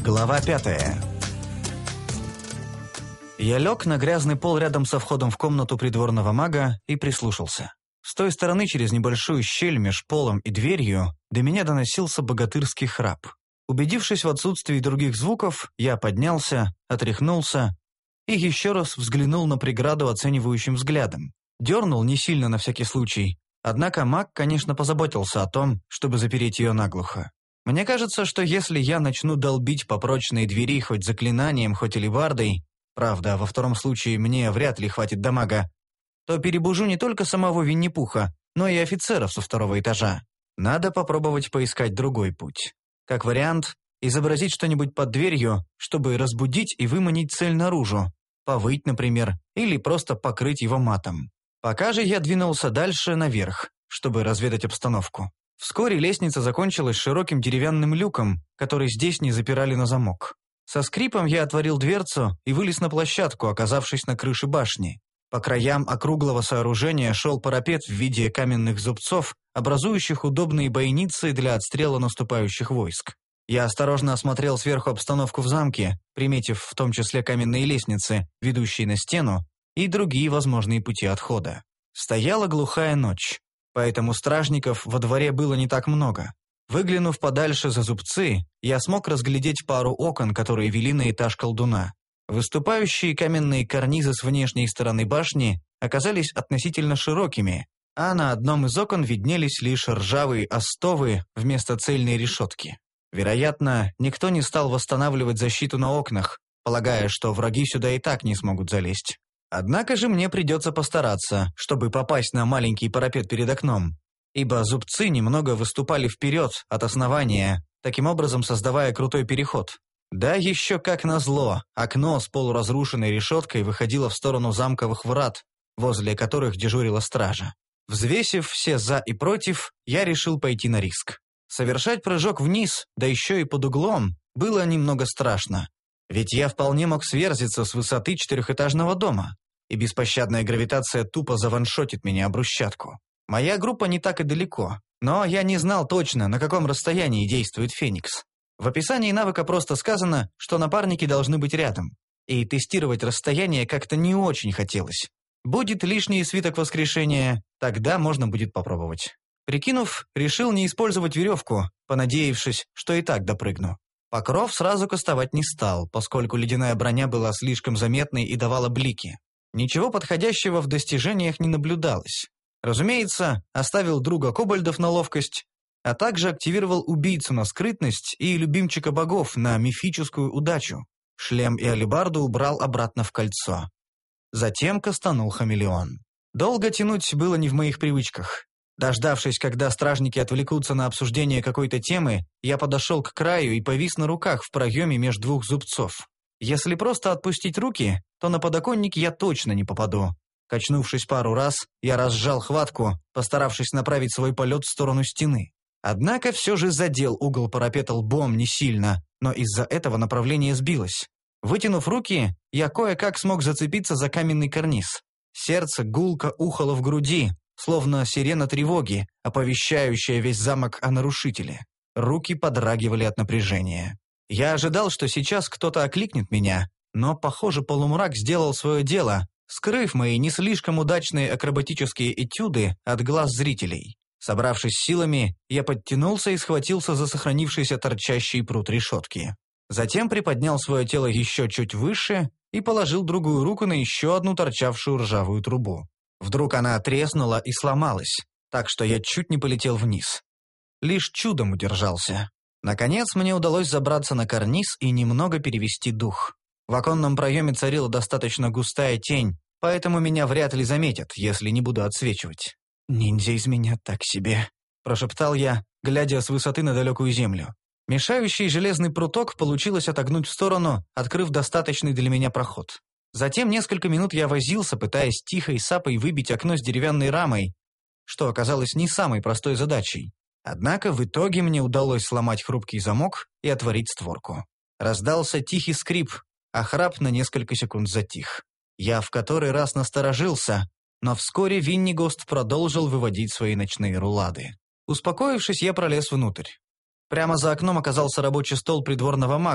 Глава 5. Я лег на грязный пол рядом со входом в комнату придворного мага и прислушался. С той стороны, через небольшую щель меж полом и дверью, до меня доносился богатырский храп. Убедившись в отсутствии других звуков, я поднялся, отряхнулся и еще раз взглянул на преграду оценивающим взглядом. Дернул не сильно на всякий случай, однако маг, конечно, позаботился о том, чтобы запереть ее наглухо. Мне кажется, что если я начну долбить по прочной двери хоть заклинанием, хоть алебардой, правда, во втором случае мне вряд ли хватит дамага, то перебужу не только самого Винни-Пуха, но и офицеров со второго этажа. Надо попробовать поискать другой путь. Как вариант, изобразить что-нибудь под дверью, чтобы разбудить и выманить цель наружу, повыть, например, или просто покрыть его матом. Пока же я двинулся дальше наверх, чтобы разведать обстановку. Вскоре лестница закончилась широким деревянным люком, который здесь не запирали на замок. Со скрипом я отворил дверцу и вылез на площадку, оказавшись на крыше башни. По краям округлого сооружения шел парапет в виде каменных зубцов, образующих удобные бойницы для отстрела наступающих войск. Я осторожно осмотрел сверху обстановку в замке, приметив в том числе каменные лестницы, ведущие на стену, и другие возможные пути отхода. Стояла глухая ночь, поэтому стражников во дворе было не так много. Выглянув подальше за зубцы, я смог разглядеть пару окон, которые вели на этаж колдуна. Выступающие каменные карнизы с внешней стороны башни оказались относительно широкими, а на одном из окон виднелись лишь ржавые остовы вместо цельной решетки. Вероятно, никто не стал восстанавливать защиту на окнах, полагая, что враги сюда и так не смогут залезть. Однако же мне придется постараться, чтобы попасть на маленький парапет перед окном, ибо зубцы немного выступали вперед от основания, таким образом создавая крутой переход. Да еще как назло, окно с полуразрушенной решеткой выходило в сторону замковых врат, возле которых дежурила стража. Взвесив все «за» и «против», я решил пойти на риск. Совершать прыжок вниз, да еще и под углом, было немного страшно. Ведь я вполне мог сверзиться с высоты четырехэтажного дома, и беспощадная гравитация тупо заваншотит меня об брусчатку. Моя группа не так и далеко, но я не знал точно, на каком расстоянии действует Феникс. В описании навыка просто сказано, что напарники должны быть рядом, и тестировать расстояние как-то не очень хотелось. Будет лишний свиток воскрешения, тогда можно будет попробовать. Прикинув, решил не использовать веревку, понадеявшись, что и так допрыгну. Покров сразу кастовать не стал, поскольку ледяная броня была слишком заметной и давала блики. Ничего подходящего в достижениях не наблюдалось. Разумеется, оставил друга кобальдов на ловкость, а также активировал убийцу на скрытность и любимчика богов на мифическую удачу. Шлем и алебарду убрал обратно в кольцо. Затем кастанул хамелеон. Долго тянуть было не в моих привычках. Дождавшись, когда стражники отвлекутся на обсуждение какой-то темы, я подошел к краю и повис на руках в проеме между двух зубцов. Если просто отпустить руки, то на подоконник я точно не попаду. Качнувшись пару раз, я разжал хватку, постаравшись направить свой полет в сторону стены. Однако все же задел угол парапета лбом не сильно, но из-за этого направление сбилось. Вытянув руки, я кое-как смог зацепиться за каменный карниз. Сердце гулко ухало в груди, словно сирена тревоги, оповещающая весь замок о нарушителе. Руки подрагивали от напряжения. Я ожидал, что сейчас кто-то окликнет меня, но, похоже, полумрак сделал свое дело, скрыв мои не слишком удачные акробатические этюды от глаз зрителей. Собравшись силами, я подтянулся и схватился за сохранившийся торчащий прут решетки. Затем приподнял свое тело еще чуть выше и положил другую руку на еще одну торчавшую ржавую трубу. Вдруг она треснула и сломалась, так что я чуть не полетел вниз. Лишь чудом удержался. Наконец мне удалось забраться на карниз и немного перевести дух. В оконном проеме царила достаточно густая тень, поэтому меня вряд ли заметят, если не буду отсвечивать. «Ниндзя из меня так себе», – прошептал я, глядя с высоты на далекую землю. Мешающий железный пруток получилось отогнуть в сторону, открыв достаточный для меня проход. Затем несколько минут я возился, пытаясь тихой сапой выбить окно с деревянной рамой, что оказалось не самой простой задачей. Однако в итоге мне удалось сломать хрупкий замок и отворить створку. Раздался тихий скрип, а храп на несколько секунд затих. Я в который раз насторожился, но вскоре Виннигост продолжил выводить свои ночные рулады. Успокоившись, я пролез внутрь. Прямо за окном оказался рабочий стол придворного мага,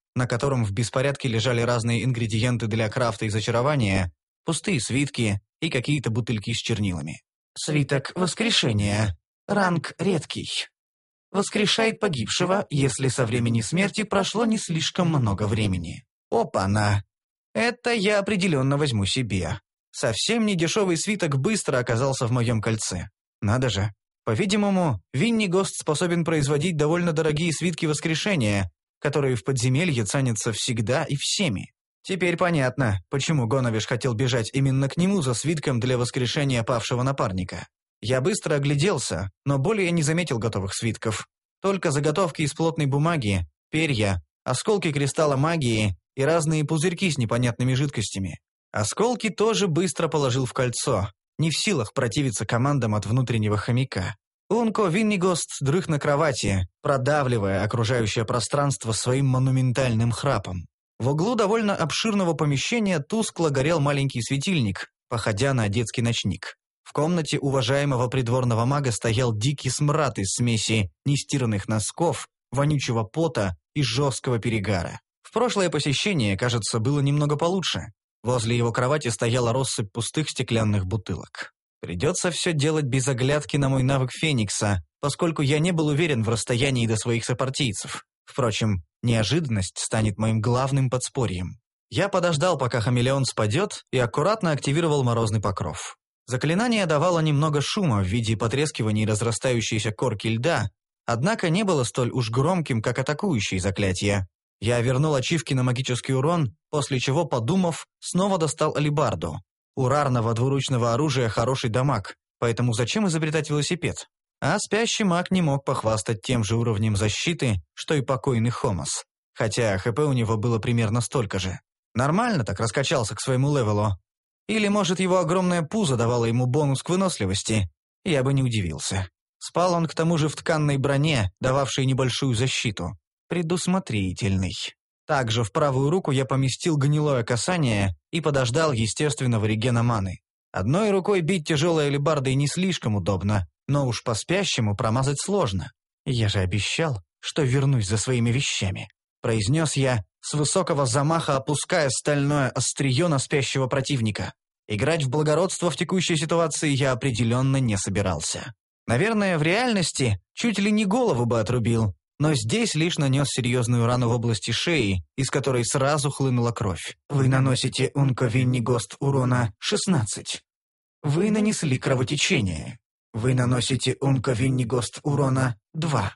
на котором в беспорядке лежали разные ингредиенты для крафта и зачарования, пустые свитки и какие-то бутыльки с чернилами. «Свиток воскрешения. Ранг редкий. Воскрешает погибшего, если со времени смерти прошло не слишком много времени». Опа-на! Это я определенно возьму себе. Совсем недешевый свиток быстро оказался в моем кольце. Надо же. По-видимому, Виннигост способен производить довольно дорогие свитки воскрешения, которые в подземелье ценятся всегда и всеми. Теперь понятно, почему Гоновиш хотел бежать именно к нему за свитком для воскрешения павшего напарника. Я быстро огляделся, но более не заметил готовых свитков. Только заготовки из плотной бумаги, перья, осколки кристалла магии и разные пузырьки с непонятными жидкостями. Осколки тоже быстро положил в кольцо, не в силах противиться командам от внутреннего хомяка. Унко Виннигост дрых на кровати, продавливая окружающее пространство своим монументальным храпом. В углу довольно обширного помещения тускло горел маленький светильник, походя на детский ночник. В комнате уважаемого придворного мага стоял дикий смрад из смеси нестиранных носков, вонючего пота и жесткого перегара. В прошлое посещение, кажется, было немного получше. Возле его кровати стояла россыпь пустых стеклянных бутылок. Придется все делать без оглядки на мой навык Феникса, поскольку я не был уверен в расстоянии до своих сопартийцев. Впрочем, неожиданность станет моим главным подспорьем. Я подождал, пока хамелеон спадет, и аккуратно активировал морозный покров. Заклинание давало немного шума в виде потрескивания и разрастающейся корки льда, однако не было столь уж громким, как атакующие заклятия. Я вернул ачивки на магический урон, после чего, подумав, снова достал алебарду. У рарного двуручного оружия хороший дамаг, поэтому зачем изобретать велосипед? А спящий маг не мог похвастать тем же уровнем защиты, что и покойный Хомос, хотя ХП у него было примерно столько же. Нормально так раскачался к своему левелу. Или, может, его огромное пузо давало ему бонус к выносливости? Я бы не удивился. Спал он к тому же в тканной броне, дававшей небольшую защиту. Предусмотрительный. Также в правую руку я поместил гнилое касание и подождал естественного регена маны. Одной рукой бить тяжелой алебардой не слишком удобно, но уж по спящему промазать сложно. «Я же обещал, что вернусь за своими вещами», — произнес я, с высокого замаха опуская стальное острие на спящего противника. Играть в благородство в текущей ситуации я определенно не собирался. Наверное, в реальности чуть ли не голову бы отрубил, но здесь лишь нанес серьезную рану в области шеи, из которой сразу хлынула кровь. Вы наносите Унко Виннигост урона 16. Вы нанесли кровотечение. Вы наносите Унко Виннигост урона 2.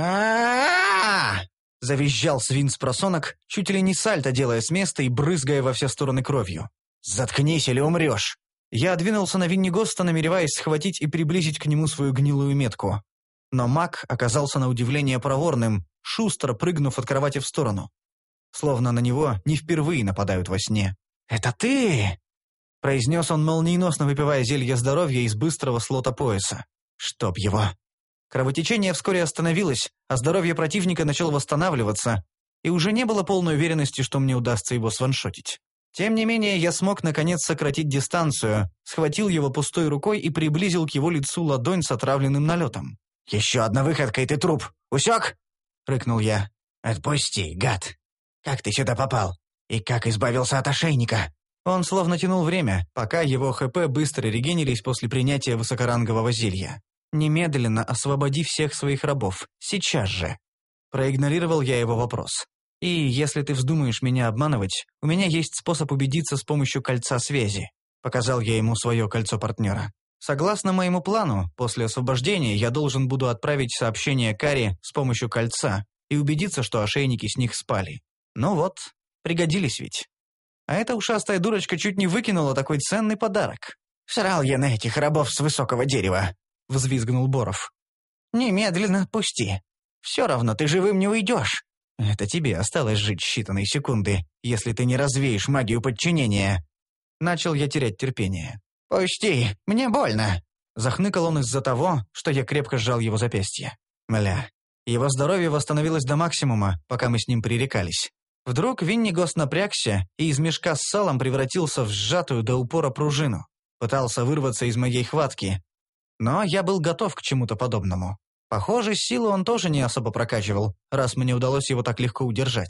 Завизжал свин с просонок, чуть ли не сальто делая с места и брызгая во все стороны кровью. «Заткнись или умрешь!» Я двинулся на Виннигоста, намереваясь схватить и приблизить к нему свою гнилую метку. Но маг оказался на удивление проворным, шустро прыгнув от кровати в сторону. Словно на него не впервые нападают во сне. «Это ты!» — произнес он, молниеносно выпивая зелье здоровья из быстрого слота пояса. «Чтоб его!» Кровотечение вскоре остановилось, а здоровье противника начало восстанавливаться, и уже не было полной уверенности, что мне удастся его сваншотить. Тем не менее, я смог наконец сократить дистанцию, схватил его пустой рукой и приблизил к его лицу ладонь с отравленным налетом. «Еще одна выходка, и ты труп! Усек?» — рыкнул я. «Отпусти, гад! Как ты сюда попал? И как избавился от ошейника?» Он словно тянул время, пока его ХП быстро регенерились после принятия высокорангового зелья. «Немедленно освободи всех своих рабов. Сейчас же!» Проигнорировал я его вопрос. «И если ты вздумаешь меня обманывать, у меня есть способ убедиться с помощью кольца связи». Показал я ему свое кольцо партнера. Согласно моему плану, после освобождения я должен буду отправить сообщение Кари с помощью кольца и убедиться, что ошейники с них спали. Ну вот, пригодились ведь. А эта ушастая дурочка чуть не выкинула такой ценный подарок. «Срал я на этих рабов с высокого дерева», — взвизгнул Боров. «Немедленно отпусти. Все равно ты живым не уйдешь. Это тебе осталось жить считанные секунды, если ты не развеешь магию подчинения». Начал я терять терпение. «Пусти, мне больно!» Захныкал он из-за того, что я крепко сжал его запястье. Мля, его здоровье восстановилось до максимума, пока мы с ним пререкались. Вдруг Виннигост напрягся и из мешка с салом превратился в сжатую до упора пружину. Пытался вырваться из моей хватки. Но я был готов к чему-то подобному. Похоже, силу он тоже не особо прокачивал, раз мне удалось его так легко удержать.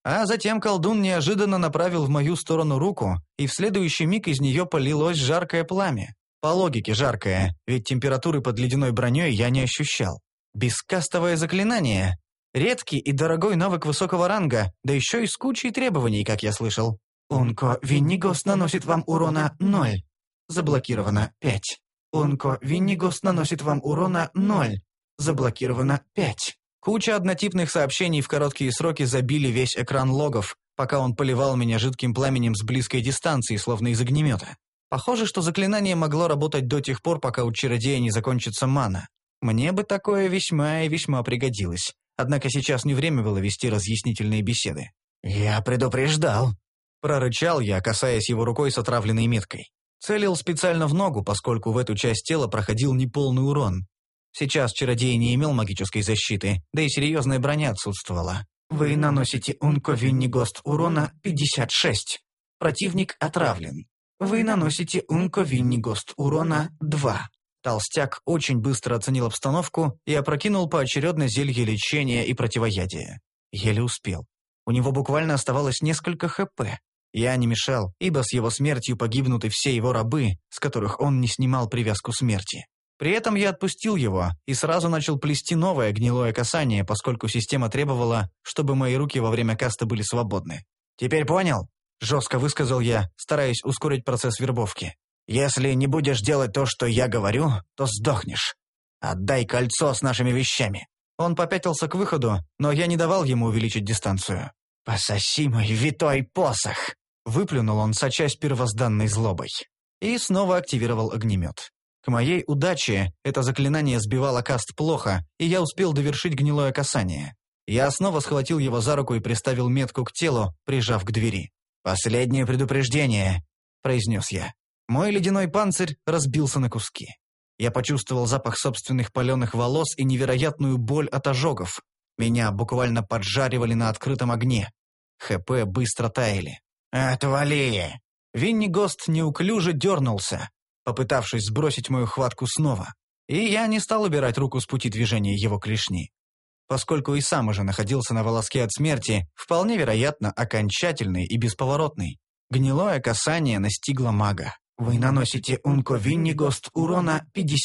А затем колдун неожиданно направил в мою сторону руку, и в следующий миг из нее полилось жаркое пламя. По логике жаркое, ведь температуры под ледяной броней я не ощущал. Бескастовое заклинание. Редкий и дорогой навык высокого ранга, да еще и с кучей требований, как я слышал. Унко Виннигост наносит вам урона 0. Заблокировано 5. Унко Виннигост наносит вам урона 0. Заблокировано 5. Куча однотипных сообщений в короткие сроки забили весь экран логов, пока он поливал меня жидким пламенем с близкой дистанции, словно из огнемета. Похоже, что заклинание могло работать до тех пор, пока у чародея не закончится мана. Мне бы такое весьма и весьма пригодилось. Однако сейчас не время было вести разъяснительные беседы. «Я предупреждал», — прорычал я, касаясь его рукой с отравленной меткой. Целил специально в ногу, поскольку в эту часть тела проходил неполный урон. Сейчас чародей не имел магической защиты, да и серьезная броня отсутствовала. Вы наносите Унко Виннигост урона 56. Противник отравлен. Вы наносите Унко Виннигост урона 2. Толстяк очень быстро оценил обстановку и опрокинул поочередно зелье лечения и противоядия. Еле успел. У него буквально оставалось несколько ХП. Я не мешал, ибо с его смертью погибнут и все его рабы, с которых он не снимал привязку смерти. При этом я отпустил его и сразу начал плести новое гнилое касание, поскольку система требовала, чтобы мои руки во время каста были свободны. «Теперь понял?» – жестко высказал я, стараясь ускорить процесс вербовки. «Если не будешь делать то, что я говорю, то сдохнешь. Отдай кольцо с нашими вещами». Он попятился к выходу, но я не давал ему увеличить дистанцию. «Пососи мой витой посох!» – выплюнул он, сочась первозданной злобой. И снова активировал огнемет. К моей удаче это заклинание сбивало каст плохо, и я успел довершить гнилое касание. Я снова схватил его за руку и приставил метку к телу, прижав к двери. «Последнее предупреждение», – произнес я. Мой ледяной панцирь разбился на куски. Я почувствовал запах собственных паленых волос и невероятную боль от ожогов. Меня буквально поджаривали на открытом огне. ХП быстро таяли. «Отвали!» Виннигост неуклюже дернулся, попытавшись сбросить мою хватку снова. И я не стал убирать руку с пути движения его клешни. Поскольку и сам уже находился на волоске от смерти, вполне вероятно, окончательный и бесповоротный. Гнилое касание настигло мага. Вы наносите Унко Виннигост урона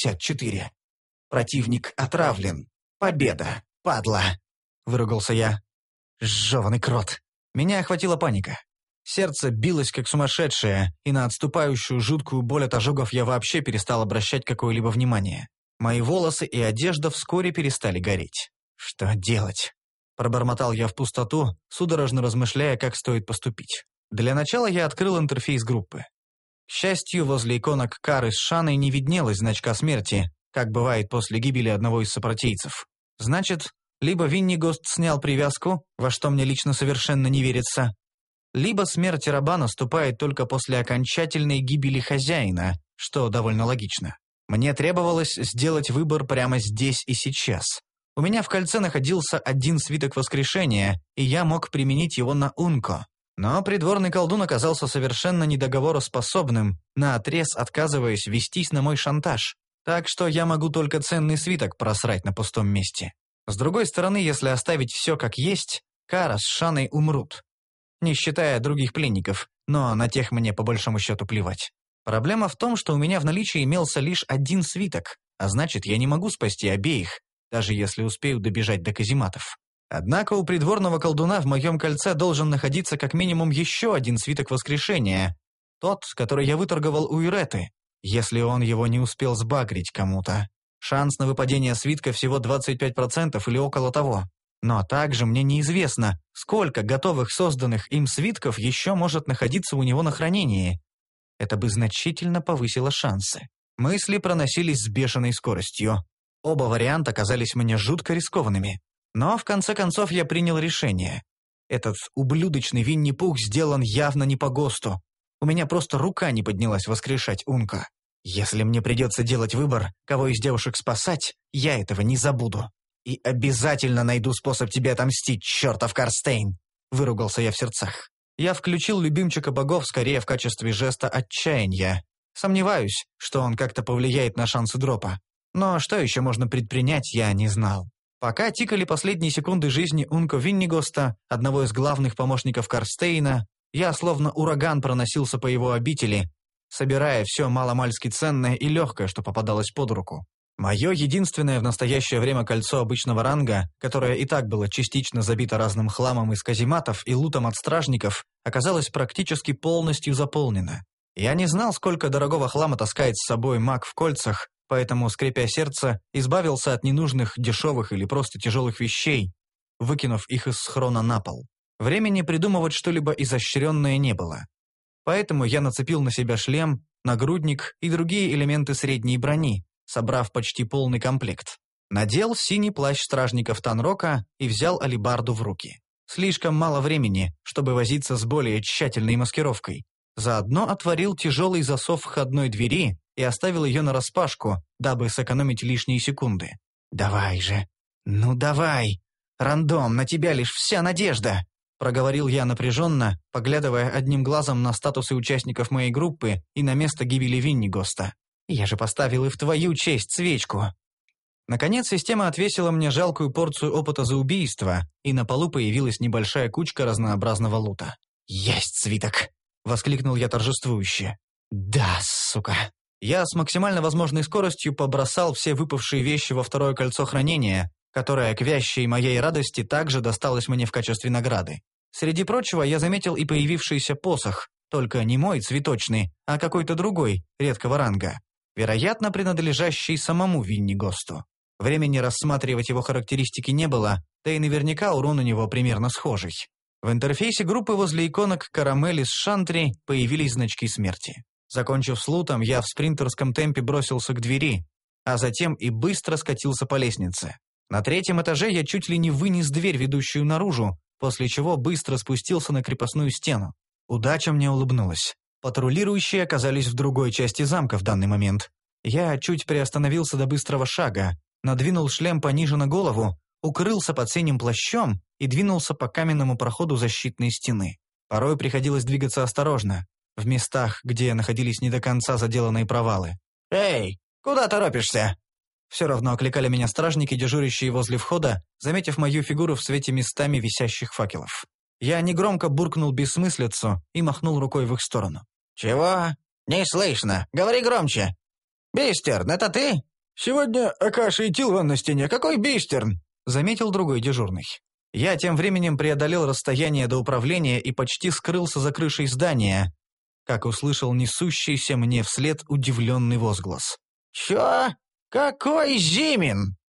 54. Противник отравлен. Победа, падла!» — выругался я. «Жжёванный крот!» Меня охватила паника. Сердце билось как сумасшедшее, и на отступающую жуткую боль от ожогов я вообще перестал обращать какое-либо внимание. Мои волосы и одежда вскоре перестали гореть. «Что делать?» – пробормотал я в пустоту, судорожно размышляя, как стоит поступить. Для начала я открыл интерфейс группы. К счастью, возле иконок Кары с Шаной не виднелось значка смерти, как бывает после гибели одного из сопротивцев. Значит, либо Виннигост снял привязку, во что мне лично совершенно не верится, либо смерть раба наступает только после окончательной гибели хозяина, что довольно логично. Мне требовалось сделать выбор прямо здесь и сейчас. У меня в кольце находился один свиток воскрешения, и я мог применить его на Унко. Но придворный колдун оказался совершенно недоговороспособным, наотрез отказываясь вестись на мой шантаж. Так что я могу только ценный свиток просрать на пустом месте. С другой стороны, если оставить все как есть, Кара с Шаной умрут. Не считая других пленников, но на тех мне по большому счету плевать. Проблема в том, что у меня в наличии имелся лишь один свиток, а значит, я не могу спасти обеих, даже если успею добежать до казематов. Однако у придворного колдуна в моем кольце должен находиться как минимум еще один свиток воскрешения, тот, который я выторговал у Иреты, если он его не успел сбагрить кому-то. Шанс на выпадение свитка всего 25% или около того. Но также мне неизвестно, сколько готовых созданных им свитков еще может находиться у него на хранении. Это бы значительно повысило шансы. Мысли проносились с бешеной скоростью. Оба варианта казались мне жутко рискованными. Но в конце концов я принял решение. Этот ублюдочный Винни-Пух сделан явно не по ГОСТу. У меня просто рука не поднялась воскрешать Унко. Если мне придется делать выбор, кого из девушек спасать, я этого не забуду. «И обязательно найду способ тебе отомстить, чертов Карстейн!» – выругался я в сердцах. Я включил любимчика богов скорее в качестве жеста отчаяния. Сомневаюсь, что он как-то повлияет на шансы дропа. Но что еще можно предпринять, я не знал. Пока тикали последние секунды жизни Унко Виннигоста, одного из главных помощников Карстейна, я словно ураган проносился по его обители, собирая все маломальски ценное и легкое, что попадалось под руку. Мое единственное в настоящее время кольцо обычного ранга, которое и так было частично забито разным хламом из казематов и лутом от стражников, оказалось практически полностью заполнено. Я не знал, сколько дорогого хлама таскает с собой маг в кольцах, поэтому, скрипя сердце, избавился от ненужных, дешевых или просто тяжелых вещей, выкинув их из схрона на пол. Времени придумывать что-либо изощренное не было. Поэтому я нацепил на себя шлем, нагрудник и другие элементы средней брони, собрав почти полный комплект. Надел синий плащ стражников Танрока и взял алебарду в руки. Слишком мало времени, чтобы возиться с более тщательной маскировкой. Заодно отворил тяжелый засов входной двери и оставил ее нараспашку, дабы сэкономить лишние секунды. «Давай же! Ну давай! Рандом, на тебя лишь вся надежда!» Проговорил я напряженно, поглядывая одним глазом на статусы участников моей группы и на место гибели Виннигоста. «Я же поставил и в твою честь свечку!» Наконец система отвесила мне жалкую порцию опыта за убийство, и на полу появилась небольшая кучка разнообразного лута. «Есть свиток!» — воскликнул я торжествующе. «Да, сука!» Я с максимально возможной скоростью побросал все выпавшие вещи во второе кольцо хранения, которое, к вящей моей радости, также досталось мне в качестве награды. Среди прочего, я заметил и появившийся посох, только не мой цветочный, а какой-то другой, редкого ранга, вероятно, принадлежащий самому Виннигосту. Времени рассматривать его характеристики не было, да и наверняка урон у него примерно схожий. В интерфейсе группы возле иконок Карамели с Шантри появились значки смерти. Закончив с лутом, я в спринтерском темпе бросился к двери, а затем и быстро скатился по лестнице. На 3-м этаже я чуть ли не вынес дверь, ведущую наружу, после чего быстро спустился на крепостную стену. Удача мне улыбнулась. Патрулирующие оказались в другой части замка в данный момент. Я чуть приостановился до быстрого шага, надвинул шлем пониже на голову, укрылся под синим плащом и двинулся по каменному проходу защитной стены. Порой приходилось двигаться осторожно, в местах, где находились не до конца заделанные провалы. «Эй, куда торопишься?» Все равно окликали меня стражники, дежурящие возле входа, заметив мою фигуру в свете местами висящих факелов. Я негромко буркнул бессмыслицу и махнул рукой в их сторону. «Чего? Не слышно. Говори громче. Бистерн, это ты?» «Сегодня Акаша и Тилван на стене. Какой Бистерн?» — заметил другой дежурный. Я тем временем преодолел расстояние до управления и почти скрылся за крышей здания, как услышал несущийся мне вслед удивленный возглас. «Чё? Какой Зимин?»